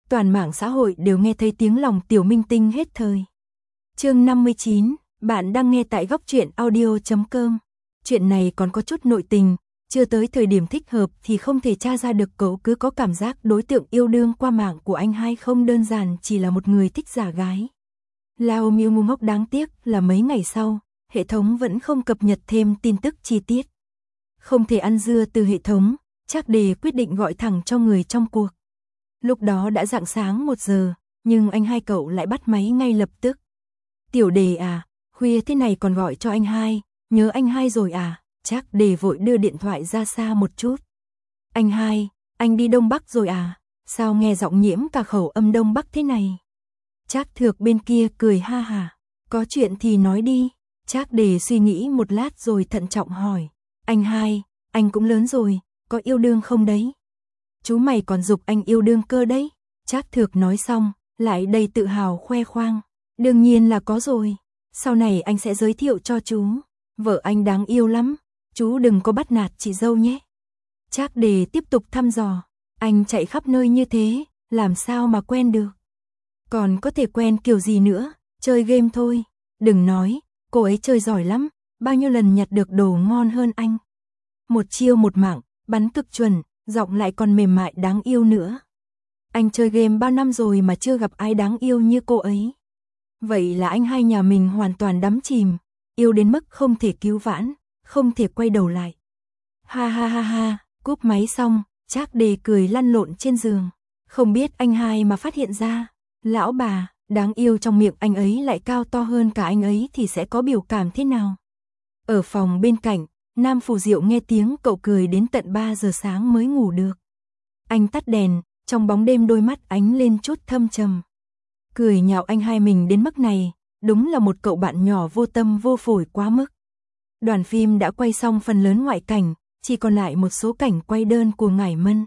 toàn mạng xã hội đều nghe thấy tiếng lòng tiểu minh tinh hết thời. Chương 59, bạn đang nghe tại góc truyện audio.com. Chuyện này còn có chút nội tình, chưa tới thời điểm thích hợp thì không thể tra ra được. Cậu cứ có cảm giác đối tượng yêu đương qua mạng của anh hai không đơn giản chỉ là một người thích giả gái. Lao Miu ngu ngốc, đáng tiếc là mấy ngày sau, hệ thống vẫn không cập nhật thêm tin tức chi tiết. Không thể ăn dưa từ hệ thống, Trác Đề quyết định gọi thẳng cho người trong cuộc. Lúc đó đã rạng sáng 1 giờ, nhưng anh hai cậu lại bắt máy ngay lập tức. Tiểu Đề à, khuya thế này còn gọi cho anh hai, nhớ anh hai rồi à? Trác Đề vội đưa điện thoại ra xa một chút. Anh hai, anh đi Đông Bắc rồi à? Sao nghe giọng nhiễm cả khẩu âm Đông Bắc thế này? Trác Thược bên kia cười ha hả. Có chuyện thì nói đi. Trác Đề suy nghĩ một lát rồi thận trọng hỏi. Anh hai, anh cũng lớn rồi, có yêu đương không đấy? Chú mày còn giục anh yêu đương cơ đấy. Trác Thược nói xong, lại đầy tự hào khoe khoang. Đương nhiên là có rồi. Sau này anh sẽ giới thiệu cho chú. Vợ anh đáng yêu lắm. Chú đừng có bắt nạt chị dâu nhé. Trác Đề tiếp tục thăm dò. Anh chạy khắp nơi như thế, làm sao mà quen được? Còn có thể quen kiểu gì nữa? Chơi game thôi. Đừng nói, cô ấy chơi giỏi lắm. Bao nhiêu lần nhặt được đồ ngon hơn anh. Một chiêu một mạng, bắn cực chuẩn, giọng lại còn mềm mại đáng yêu nữa. Anh chơi game bao năm rồi mà chưa gặp ai đáng yêu như cô ấy. Vậy là anh hai nhà mình hoàn toàn đắm chìm, yêu đến mức không thể cứu vãn, không thể quay đầu lại. Ha ha ha ha, cúp máy xong, Trác Đề cười lăn lộn trên giường. Không biết anh hai mà phát hiện ra, lão bà, đáng yêu trong miệng anh ấy lại cao to hơn cả anh ấy thì sẽ có biểu cảm thế nào? Ở phòng bên cạnh, Nam Phù Diệu nghe tiếng cậu cười đến tận 3 giờ sáng mới ngủ được. Anh tắt đèn, trong bóng đêm đôi mắt ánh lên chút thâm trầm. Cười nhạo anh hai mình đến mức này, đúng là một cậu bạn nhỏ vô tâm vô phổi quá mức. Đoàn phim đã quay xong phần lớn ngoại cảnh, chỉ còn lại một số cảnh quay đơn của Ngải Mân.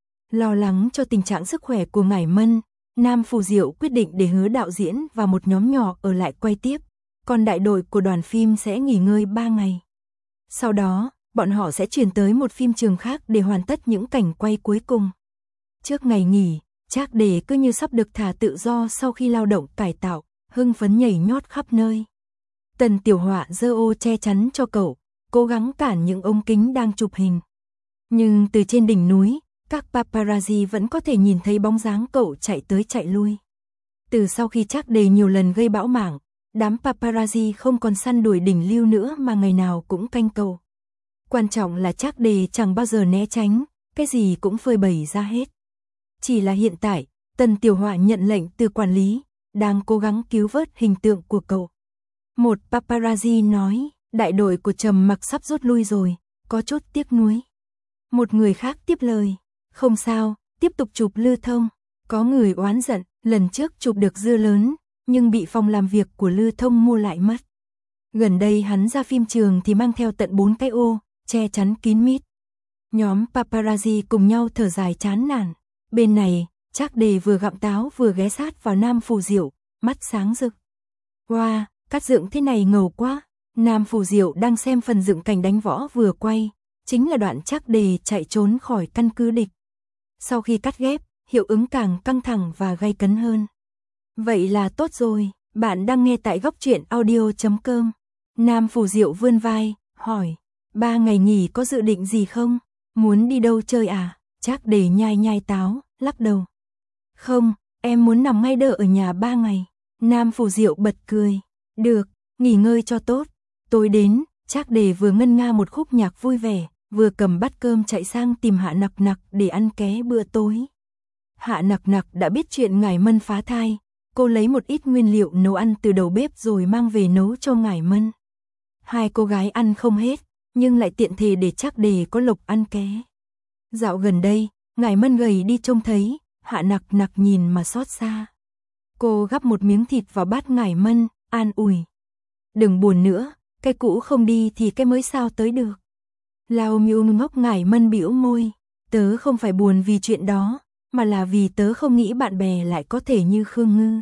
Lo lắng cho tình trạng sức khỏe của Ngải Mân, Nam Phù Diệu quyết định để Hứa đạo diễn và một nhóm nhỏ ở lại quay tiếp, còn đại đội của đoàn phim sẽ nghỉ ngơi 3 ngày. Sau đó, bọn họ sẽ chuyển tới một phim trường khác để hoàn tất những cảnh quay cuối cùng. Trước ngày nghỉ, Trác Đề cứ như sắp được thả tự do sau khi lao động cải tạo, hưng phấn nhảy nhót khắp nơi. Tần Tiểu Họa giơ ô che chắn cho cậu, cố gắng cản những ống kính đang chụp hình. Nhưng từ trên đỉnh núi, các paparazzi vẫn có thể nhìn thấy bóng dáng cậu chạy tới chạy lui. Từ sau khi Trác Đề nhiều lần gây bão mạng, đám paparazzi không còn săn đuổi Đỉnh Lưu nữa mà ngày nào cũng canh cậu. Quan trọng là Trác Đề chẳng bao giờ né tránh, cái gì cũng phơi bày ra hết. Chỉ là hiện tại, Tần Tiểu Họa nhận lệnh từ quản lý, đang cố gắng cứu vớt hình tượng của cậu. Một paparazzi nói, đại đội của Trầm Mặc sắp rút lui rồi, có chút tiếc nuối. Một người khác tiếp lời, không sao, tiếp tục chụp Lưu Thông. Có người oán giận, lần trước chụp được dưa lớn, nhưng bị phòng làm việc của Lưu Thông mua lại mất. Gần đây hắn ra phim trường thì mang theo tận 4 cái ô, che chắn kín mít. Nhóm paparazzi cùng nhau thở dài chán nản. Bên này, Trác Đề vừa gặm táo vừa ghé sát vào Nam Phù Diệu, mắt sáng rực. Wow, cắt dựng thế này ngầu quá. Nam Phù Diệu đang xem phần dựng cảnh đánh võ vừa quay, chính là đoạn Trác Đề chạy trốn khỏi căn cứ địch. Sau khi cắt ghép, hiệu ứng càng căng thẳng và gay cấn hơn. Vậy là tốt rồi, bạn đang nghe tại góc truyện audio.com. Nam Phù Diệu vươn vai, hỏi, 3 ngày nghỉ có dự định gì không? Muốn đi đâu chơi à? Trác Đề nhai nhai táo, lắc đầu. Không, em muốn nằm ngay đơ ở nhà 3 ngày. Nam Phù Diệu bật cười. Được, nghỉ ngơi cho tốt. Tối đến, Trác Đề vừa ngân nga một khúc nhạc vui vẻ, vừa cầm bát cơm chạy sang tìm Hạ Nặc Nặc để ăn ké bữa tối. Hạ Nặc Nặc đã biết chuyện Ngải Mân phá thai, cô lấy một ít nguyên liệu nấu ăn từ đầu bếp rồi mang về nấu cho Ngải Mân. Hai cô gái ăn không hết, nhưng lại tiện thể để Trác Đề có lộc ăn ké. Dạo gần đây, Ngải Mân gầy đi trông thấy, Hạ Nặc Nặc nhìn mà xót xa. Cô gắp một miếng thịt vào bát Ngải Mân, an ủi. Đừng buồn nữa, cái cũ không đi thì cái mới sao tới được. Lao Miu ngốc. Ngải Mân bĩu môi. Tớ không phải buồn vì chuyện đó, mà là vì tớ không nghĩ bạn bè lại có thể như Khương Ngư.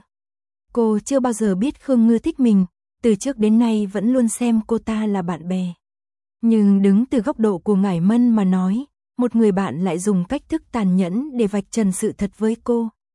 Cô chưa bao giờ biết Khương Ngư thích mình, từ trước đến nay vẫn luôn xem cô ta là bạn bè. Nhưng đứng từ góc độ của Ngải Mân mà nói, một người bạn lại dùng cách thức tàn nhẫn để vạch trần sự thật với cô,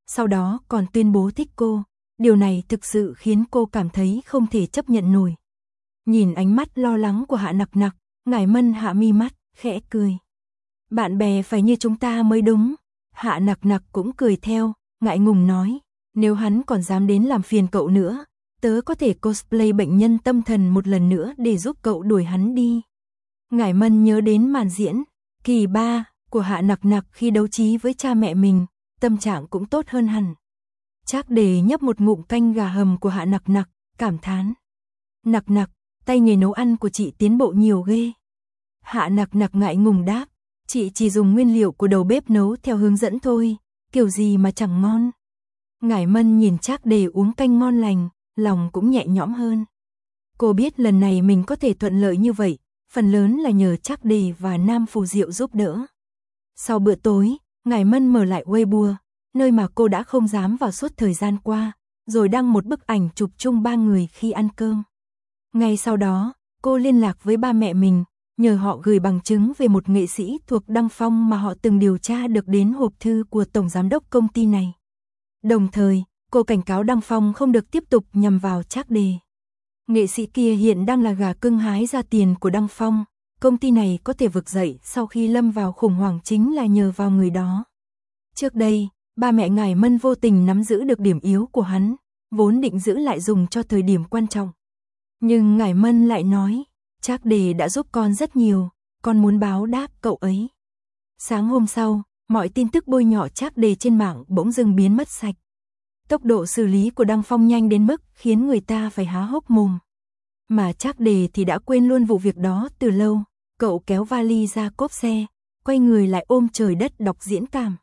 sau đó còn tuyên bố thích cô. Điều này thực sự khiến cô cảm thấy không thể chấp nhận nổi. Nhìn ánh mắt lo lắng của Hạ Nặc Nặc, Ngải Mân hạ mi mắt, khẽ cười. Bạn bè phải như chúng ta mới đúng. Hạ Nặc Nặc cũng cười theo, ngại ngùng nói, nếu hắn còn dám đến làm phiền cậu nữa, tớ có thể cosplay bệnh nhân tâm thần một lần nữa để giúp cậu đuổi hắn đi. Ngải Mân nhớ đến màn diễn kỳ 3 của Hạ Nặc Nặc khi đấu trí với cha mẹ mình, tâm trạng cũng tốt hơn hẳn. Trác Đề nhấp một ngụm canh gà hầm của Hạ Nặc Nặc, cảm thán. Nặc Nặc, tay nghề nấu ăn của chị tiến bộ nhiều ghê. Hạ Nặc Nặc ngại ngùng đáp, chị chỉ dùng nguyên liệu của đầu bếp nấu theo hướng dẫn thôi, kiểu gì mà chẳng ngon. Ngải Mân nhìn Trác Đề uống canh ngon lành, lòng cũng nhẹ nhõm hơn. Cô biết lần này mình có thể thuận lợi như vậy, phần lớn là nhờ Trác Đề và Nam Phù Diệu giúp đỡ. Sau bữa tối, Ngải Mân mở lại Weibo, nơi mà cô đã không dám vào suốt thời gian qua, rồi đăng một bức ảnh chụp chung 3 người khi ăn cơm. Ngay sau đó, cô liên lạc với ba mẹ mình, nhờ họ gửi bằng chứng về một nghệ sĩ thuộc Đăng Phong mà họ từng điều tra được đến hộp thư của tổng giám đốc công ty này. Đồng thời, cô cảnh cáo Đăng Phong không được tiếp tục nhằm vào Trác Đề. Nghệ sĩ kia hiện đang là gà cưng hái ra tiền của Đăng Phong, công ty này có thể vực dậy sau khi lâm vào khủng hoảng chính là nhờ vào người đó. Trước đây, ba mẹ Ngải Mân vô tình nắm giữ được điểm yếu của hắn, vốn định giữ lại dùng cho thời điểm quan trọng. Nhưng Ngải Mân lại nói, Trác Đề đã giúp con rất nhiều, con muốn báo đáp cậu ấy. Sáng hôm sau, mọi tin tức bôi nhọ Trác Đề trên mạng bỗng dưng biến mất sạch. Tốc độ xử lý của Đăng Phong nhanh đến mức khiến người ta phải há hốc mồm. Mà Trác Đề thì đã quên luôn vụ việc đó từ lâu, cậu kéo vali ra cốp xe, quay người lại ôm trời đất đọc diễn cảm.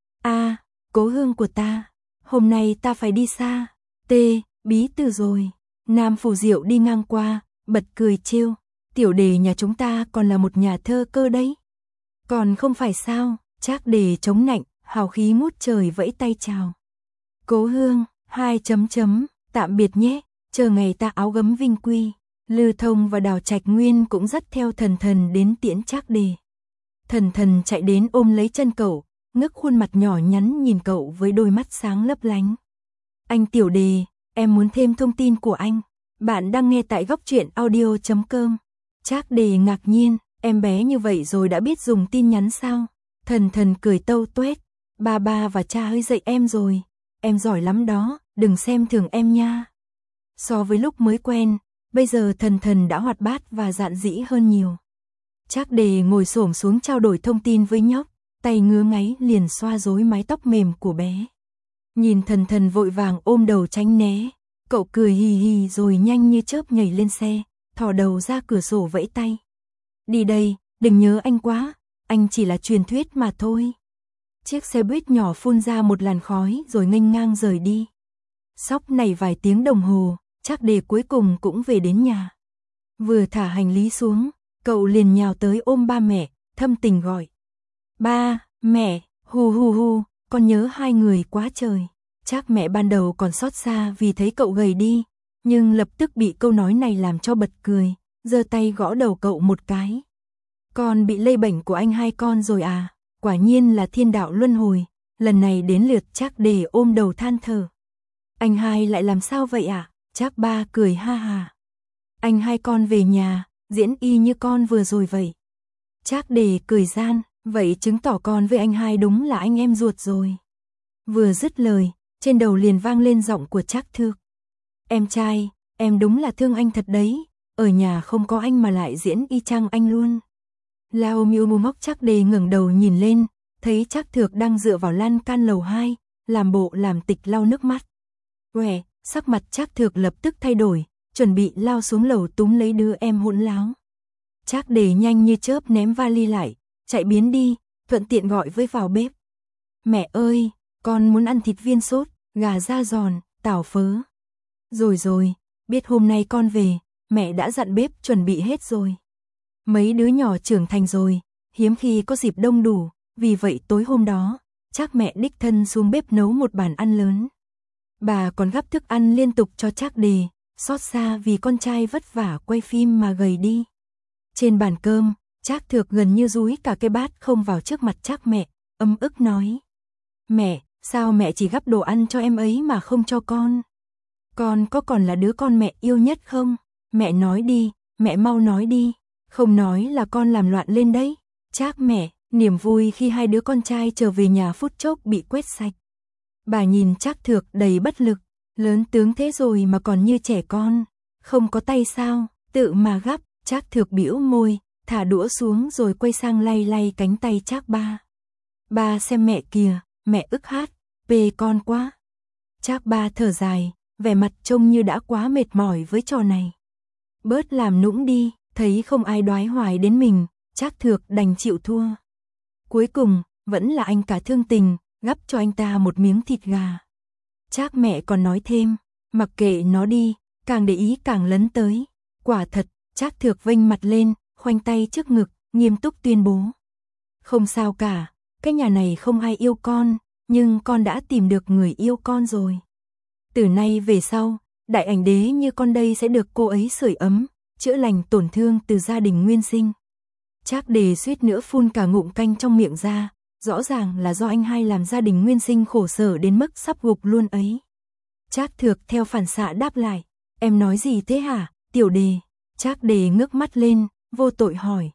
Cố hương của ta, hôm nay ta phải đi xa, bí từ rồi. Nam Phù Diệu đi ngang qua, bật cười trêu, tiểu Đề nhà chúng ta còn là một nhà thơ cơ đấy. Còn không phải sao, Trác Đề chống nạnh, hào khí ngút trời vẫy tay chào. Cố hương, tạm biệt nhé, chờ ngày ta áo gấm vinh quy. Lư Thông và Đào Trạch Nguyên cũng dắt theo Thần Thần đến tiễn Trác Đề. Thần Thần chạy đến ôm lấy chân cậu, ngước khuôn mặt nhỏ nhắn nhìn cậu với đôi mắt sáng lấp lánh. Anh tiểu Đề, em muốn thêm thông tin của anh. Bạn đang nghe tại góc truyện audio.com. Trác Đề ngạc nhiên, em bé như vậy rồi đã biết dùng tin nhắn sao? Thần Thần cười tâu tuét, ba và cha hơi dạy em rồi. Em giỏi lắm đó, đừng xem thường em nha. So với lúc mới quen, bây giờ Thần Thần đã hoạt bát và dạn dĩ hơn nhiều. Trác Đề ngồi xổm xuống trao đổi thông tin với nhóc, tay ngứa ngáy liền xoa rối mái tóc mềm của bé. Nhìn Thần Thần vội vàng ôm đầu tránh né, cậu cười hì hì rồi nhanh như chớp nhảy lên xe, thò đầu ra cửa sổ vẫy tay. Đi đây, đừng nhớ anh quá, anh chỉ là truyền thuyết mà thôi. Chiếc xe buýt nhỏ phun ra một làn khói rồi nghênh ngang rời đi. Xóc nảy vài tiếng đồng hồ, Trác Đề cuối cùng cũng về đến nhà. Vừa thả hành lý xuống, cậu liền nhào tới ôm ba mẹ, thâm tình gọi. Ba, mẹ, hu, con nhớ hai người quá trời. Trác mẹ ban đầu còn xót xa vì thấy cậu gầy đi, nhưng lập tức bị câu nói này làm cho bật cười, giơ tay gõ đầu cậu một cái. Con bị lây bệnh của anh hai con rồi à, quả nhiên là thiên đạo luân hồi, lần này đến lượt Trác Đề ôm đầu than thở. Anh hai lại làm sao vậy ạ? Trác ba cười ha ha. Anh hai con về nhà, diễn y như con vừa rồi vậy. Trác Đề cười gian, vậy chứng tỏ con với anh hai đúng là anh em ruột rồi. Vừa dứt lời, trên đầu liền vang lên giọng của Trác Thược. Em trai, em đúng là thương anh thật đấy, ở nhà không có anh mà lại diễn y chang anh luôn. Lao Miu Mu móc Trác Đề ngẩng đầu nhìn lên, thấy Trác Thược đang dựa vào lan can lầu 2, làm bộ làm tịch lau nước mắt. Quẻ, sắc mặt Trác Thược lập tức thay đổi, chuẩn bị lao xuống lầu túm lấy đứa em hỗn láo. Trác Đề nhanh như chớp ném vali lại, chạy biến đi, thuận tiện gọi với vào bếp. Mẹ ơi, con muốn ăn thịt viên sốt, gà da giòn, tảo phớ. Rồi, biết hôm nay con về, mẹ đã dặn bếp chuẩn bị hết rồi. Mấy đứa nhỏ trưởng thành rồi, hiếm khi có dịp đông đủ, vì vậy tối hôm đó, Trác mẹ đích thân xuống bếp nấu một bàn ăn lớn. Bà còn gắp thức ăn liên tục cho Trác Đề, xót xa vì con trai vất vả quay phim mà gầy đi. Trên bàn cơm, Trác Thược gần như dúi cả cái bát không vào trước mặt Trác mẹ, ấm ức nói. Mẹ, sao mẹ chỉ gắp đồ ăn cho em ấy mà không cho con? Con có còn là đứa con mẹ yêu nhất không? Mẹ nói đi, mẹ mau nói đi, không nói là con làm loạn lên đấy. Trác mẹ, niềm vui khi hai đứa con trai trở về nhà phút chốc bị quét sạch. Bà nhìn Trác Thược đầy bất lực, lớn tướng thế rồi mà còn như trẻ con, không có tay sao, tự mà gắp. Trác Thược bĩu môi, thả đũa xuống rồi quay sang lay lay cánh tay Trác Ba. Ba xem mẹ kìa, mẹ ức hát, bê con quá. Trác Ba thở dài, vẻ mặt trông như đã quá mệt mỏi với trò này. Bớt làm nũng đi, thấy không ai đoái hoài đến mình, Trác Thược đành chịu thua. Cuối cùng, vẫn là anh cả thương tình, gắp cho anh ta một miếng thịt gà. Trác mẹ còn nói thêm, mặc kệ nó đi, càng để ý càng lấn tới. Quả thật, Trác Thược vênh mặt lên, khoanh tay trước ngực, nghiêm túc tuyên bố. Không sao cả, cái nhà này không ai yêu con, nhưng con đã tìm được người yêu con rồi. Từ nay về sau, đại ảnh đế như con đây sẽ được cô ấy sưởi ấm, chữa lành tổn thương từ gia đình nguyên sinh. Trác Đề suýt nữa phun cả ngụm canh trong miệng ra, rõ ràng là do anh hai làm gia đình nguyên sinh khổ sở đến mức sắp gục luôn ấy. Trác Thược theo phản xạ đáp lại, em nói gì thế hả, Tiểu Đề? Trác Đề ngước mắt lên, vô tội hỏi,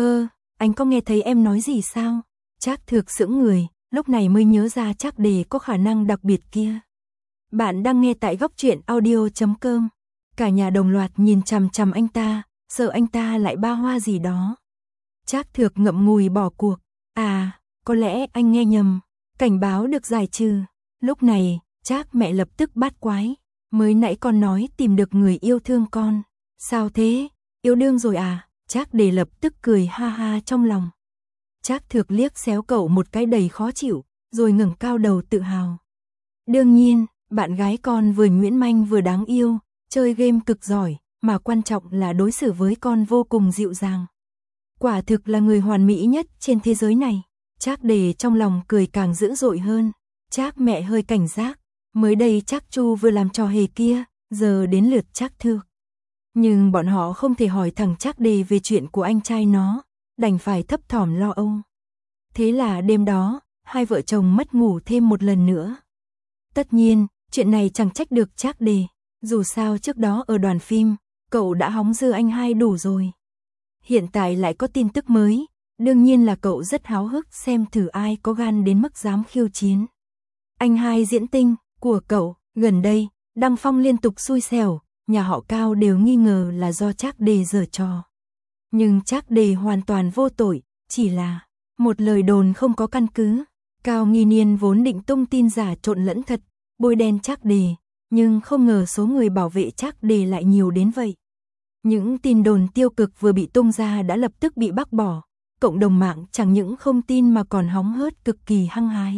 anh có nghe thấy em nói gì sao? Trác Thược sững người, lúc này mới nhớ ra Trác Đề có khả năng đặc biệt kia. Bạn đang nghe tại góc truyện audio.com. Cả nhà đồng loạt nhìn chằm chằm anh ta, sợ anh ta lại ba hoa gì đó. Trác Thược ngậm ngùi bỏ cuộc. À, có lẽ anh nghe nhầm. Cảnh báo được giải trừ. Lúc này, Trác mẹ lập tức bát quái. Mới nãy con nói tìm được người yêu thương con. Sao thế? Yêu đương rồi à? Trác Đề lập tức cười ha ha trong lòng. Trác Thược liếc xéo cậu một cái đầy khó chịu, rồi ngẩng cao đầu tự hào. Đương nhiên, bạn gái con vừa nhuyễn manh vừa đáng yêu, chơi game cực giỏi, mà quan trọng là đối xử với con vô cùng dịu dàng. Quả thực là người hoàn mỹ nhất trên thế giới này. Trác Đề trong lòng cười càng dữ dội hơn. Trác mẹ hơi cảnh giác, mới đây Trác Chu vừa làm trò hề kia, giờ đến lượt Trác Thược. Nhưng bọn họ không thể hỏi thẳng Trác Đề về chuyện của anh trai nó, đành phải thấp thỏm lo âu. Thế là đêm đó, hai vợ chồng mất ngủ thêm một lần nữa. Tất nhiên, chuyện này chẳng trách được Trác Đề, dù sao trước đó ở đoàn phim, cậu đã hóng dưa anh hai đủ rồi. Hiện tại lại có tin tức mới, đương nhiên là cậu rất háo hức xem thử ai có gan đến mức dám khiêu chiến. Anh hai diễn tinh của cậu, gần đây, đăng phong liên tục xui xẻo, nhà họ Cao đều nghi ngờ là do Trác Đề giở trò. Nhưng Trác Đề hoàn toàn vô tội, chỉ là một lời đồn không có căn cứ. Cao Nghi Niên vốn định tung tin giả trộn lẫn thật, bôi đen Trác Đề, nhưng không ngờ số người bảo vệ Trác Đề lại nhiều đến vậy. Những tin đồn tiêu cực vừa bị tung ra đã lập tức bị bác bỏ, cộng đồng mạng chẳng những không tin mà còn hóng hớt cực kỳ hăng hái.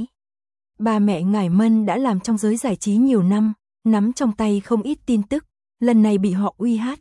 Ba mẹ Ngải Mân đã làm trong giới giải trí nhiều năm, nắm trong tay không ít tin tức, lần này bị họ uy hát,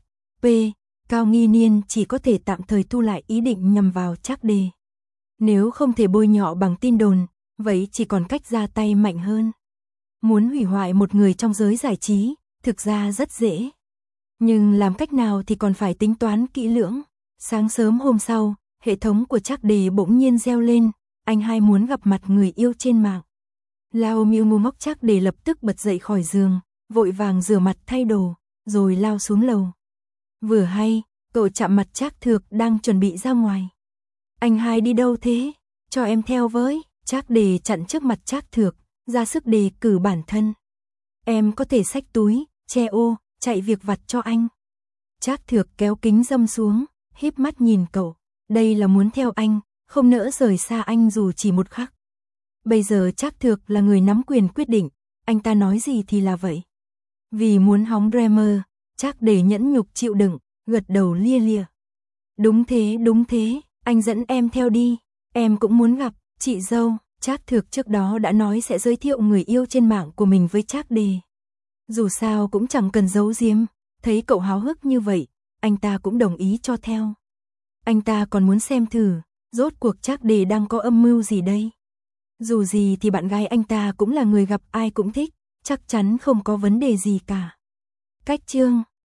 Cao Nghi Niên chỉ có thể tạm thời thu lại ý định nhằm vào Trác Đề. Nếu không thể bôi nhọ bằng tin đồn, vậy chỉ còn cách ra tay mạnh hơn. Muốn hủy hoại một người trong giới giải trí, thực ra rất dễ. Nhưng làm cách nào thì còn phải tính toán kỹ lưỡng. Sáng sớm hôm sau, hệ thống của Trác Đề bỗng nhiên reo lên, anh hai muốn gặp mặt người yêu trên mạng. Lao Miêu ngu ngốc Trác Đề lập tức bật dậy khỏi giường, vội vàng rửa mặt thay đồ, rồi lao xuống lầu. Vừa hay, cậu chạm mặt Trác Thược đang chuẩn bị ra ngoài. Anh hai đi đâu thế? Cho em theo với. Trác Đề chặn trước mặt Trác Thược, ra sức đề cử bản thân. Em có thể xách túi, che ô, chạy việc vặt cho anh. Trác Thược kéo kính râm xuống, híp mắt nhìn cậu. Đây là muốn theo anh, không nỡ rời xa anh dù chỉ một khắc. Bây giờ Trác Thược là người nắm quyền quyết định, anh ta nói gì thì là vậy. Vì muốn hóng drama, Trác Đề nhẫn nhục chịu đựng, gật đầu lia lịa. Đúng thế, anh dẫn em theo đi, em cũng muốn gặp chị dâu. Trác Thược trước đó đã nói sẽ giới thiệu người yêu trên mạng của mình với Trác Đề. Dù sao cũng chẳng cần giấu giếm, thấy cậu háo hức như vậy, anh ta cũng đồng ý cho theo. Anh ta còn muốn xem thử, rốt cuộc Trác Đề đang có âm mưu gì đây. Dù gì thì bạn gái anh ta cũng là người gặp ai cũng thích, chắc chắn không có vấn đề gì cả. Cách chương